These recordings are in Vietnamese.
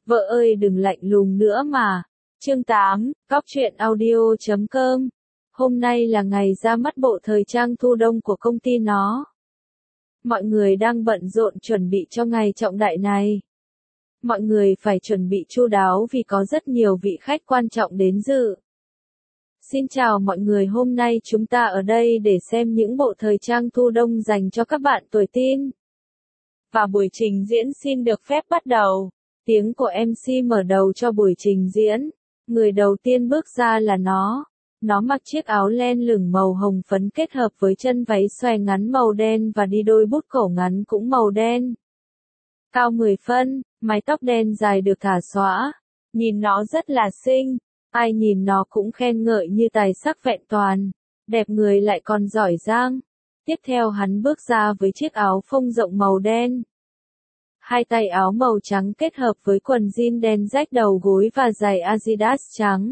Vợ ơi đừng lạnh lùng nữa mà. Chương 8, Cóc truyện audio.com. Hôm nay là ngày ra mắt bộ thời trang thu đông của công ty nó. Mọi người đang bận rộn chuẩn bị cho ngày trọng đại này. Mọi người phải chuẩn bị chu đáo vì có rất nhiều vị khách quan trọng đến dự. Xin chào mọi người, hôm nay chúng ta ở đây để xem những bộ thời trang thu đông dành cho các bạn tuổi teen. Và buổi trình diễn xin được phép bắt đầu. Tiếng của MC mở đầu cho buổi trình diễn. Người đầu tiên bước ra là nó. Nó mặc chiếc áo len lửng màu hồng phấn kết hợp với chân váy xòe ngắn màu đen và đi đôi bút cổ ngắn cũng màu đen. Cao 10 phân, mái tóc đen dài được thả xõa. Nhìn nó rất là xinh. Ai nhìn nó cũng khen ngợi như tài sắc vẹn toàn. Đẹp người lại còn giỏi giang. Tiếp theo hắn bước ra với chiếc áo phông rộng màu đen. Hai tay áo màu trắng kết hợp với quần jean đen rách đầu gối và giày Adidas trắng.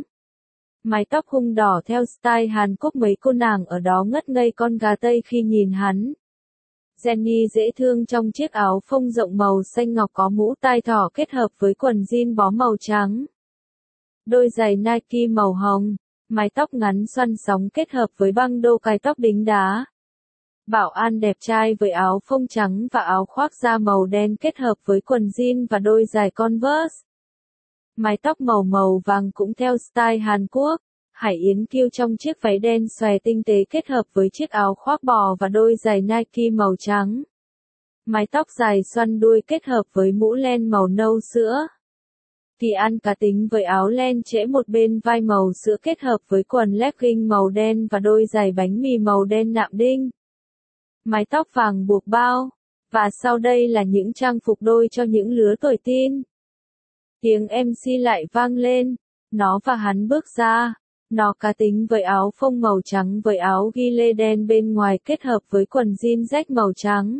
Mái tóc hung đỏ theo style Hàn Quốc, mấy cô nàng ở đó ngất ngây con gà Tây khi nhìn hắn. Jennie dễ thương trong chiếc áo phông rộng màu xanh ngọc có mũ tai thỏ kết hợp với quần jean bó màu trắng. Đôi giày Nike màu hồng, mái tóc ngắn xoăn sóng kết hợp với băng đô cài tóc đính đá. Bảo an đẹp trai với áo phông trắng và áo khoác da màu đen kết hợp với quần jean và đôi giày Converse. Mái tóc màu vàng cũng theo style Hàn Quốc. Hải Yến kiêu trong chiếc váy đen xòe tinh tế kết hợp với chiếc áo khoác bò và đôi giày Nike màu trắng. Mái tóc dài xoăn đuôi kết hợp với mũ len màu nâu sữa. Kỳ An cá tính với áo len trễ một bên vai màu sữa kết hợp với quần legging màu đen và đôi giày bánh mì màu đen nạm đinh. Mái tóc vàng buộc bao. Và sau đây là những trang phục đôi cho những lứa tuổi teen. Tiếng MC lại vang lên. Nó và hắn bước ra. Nó cá tính với áo phông màu trắng với áo ghi lê đen bên ngoài kết hợp với quần jean rách màu trắng.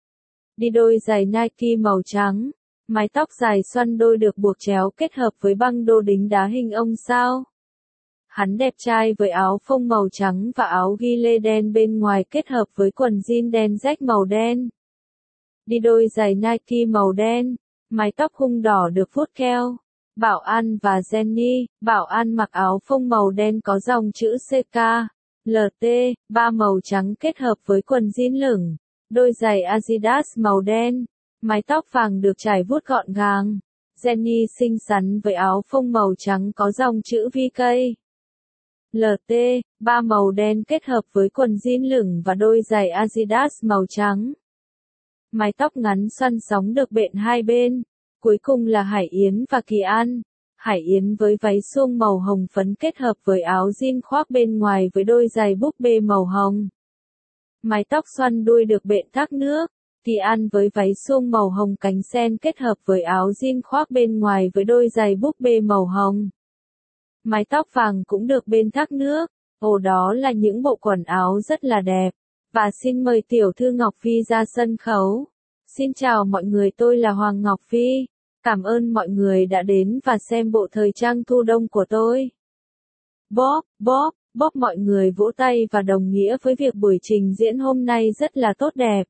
Đi đôi giày Nike màu trắng. Mái tóc dài xoăn đôi được buộc chéo kết hợp với băng đô đính đá hình ông sao. Hắn đẹp trai với áo phông màu trắng và áo ghi lê đen bên ngoài kết hợp với quần jean đen rách màu đen. Đi đôi giày Nike màu đen, mái tóc hung đỏ được vuốt keo. Bảo An và Jennie, Bảo An mặc áo phông màu đen có dòng chữ CK, LT, 3 màu trắng kết hợp với quần jean lửng, đôi giày Adidas màu đen, mái tóc vàng được trải vuốt gọn gàng. Jennie xinh xắn với áo phông màu trắng có dòng chữ VK. LT, 3 màu đen kết hợp với quần jean lửng và đôi giày Adidas màu trắng. Mái tóc ngắn xoăn sóng được bện hai bên. Cuối cùng là Hải Yến và Kỳ An. Hải Yến với váy suông màu hồng phấn kết hợp với áo jean khoác bên ngoài với đôi giày búp bê màu hồng. Mái tóc xoăn đuôi được bện thác nước. Kỳ An với váy suông màu hồng cánh sen kết hợp với áo jean khoác bên ngoài với đôi giày búp bê màu hồng. Mái tóc vàng cũng được bên thác nước. Ồ, đó là những bộ quần áo rất là đẹp. Và xin mời tiểu thư Ngọc Phi ra sân khấu. Xin chào mọi người, tôi là Hoàng Ngọc Phi. Cảm ơn mọi người đã đến và xem bộ thời trang thu đông của tôi. Bóp, mọi người vỗ tay và đồng nghĩa với việc buổi trình diễn hôm nay rất là tốt đẹp.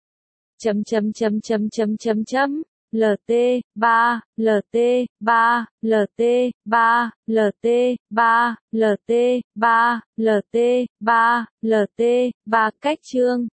LT 3, LT 3, LT 3, LT 3, LT 3, LT 3, LT 3 cách chương.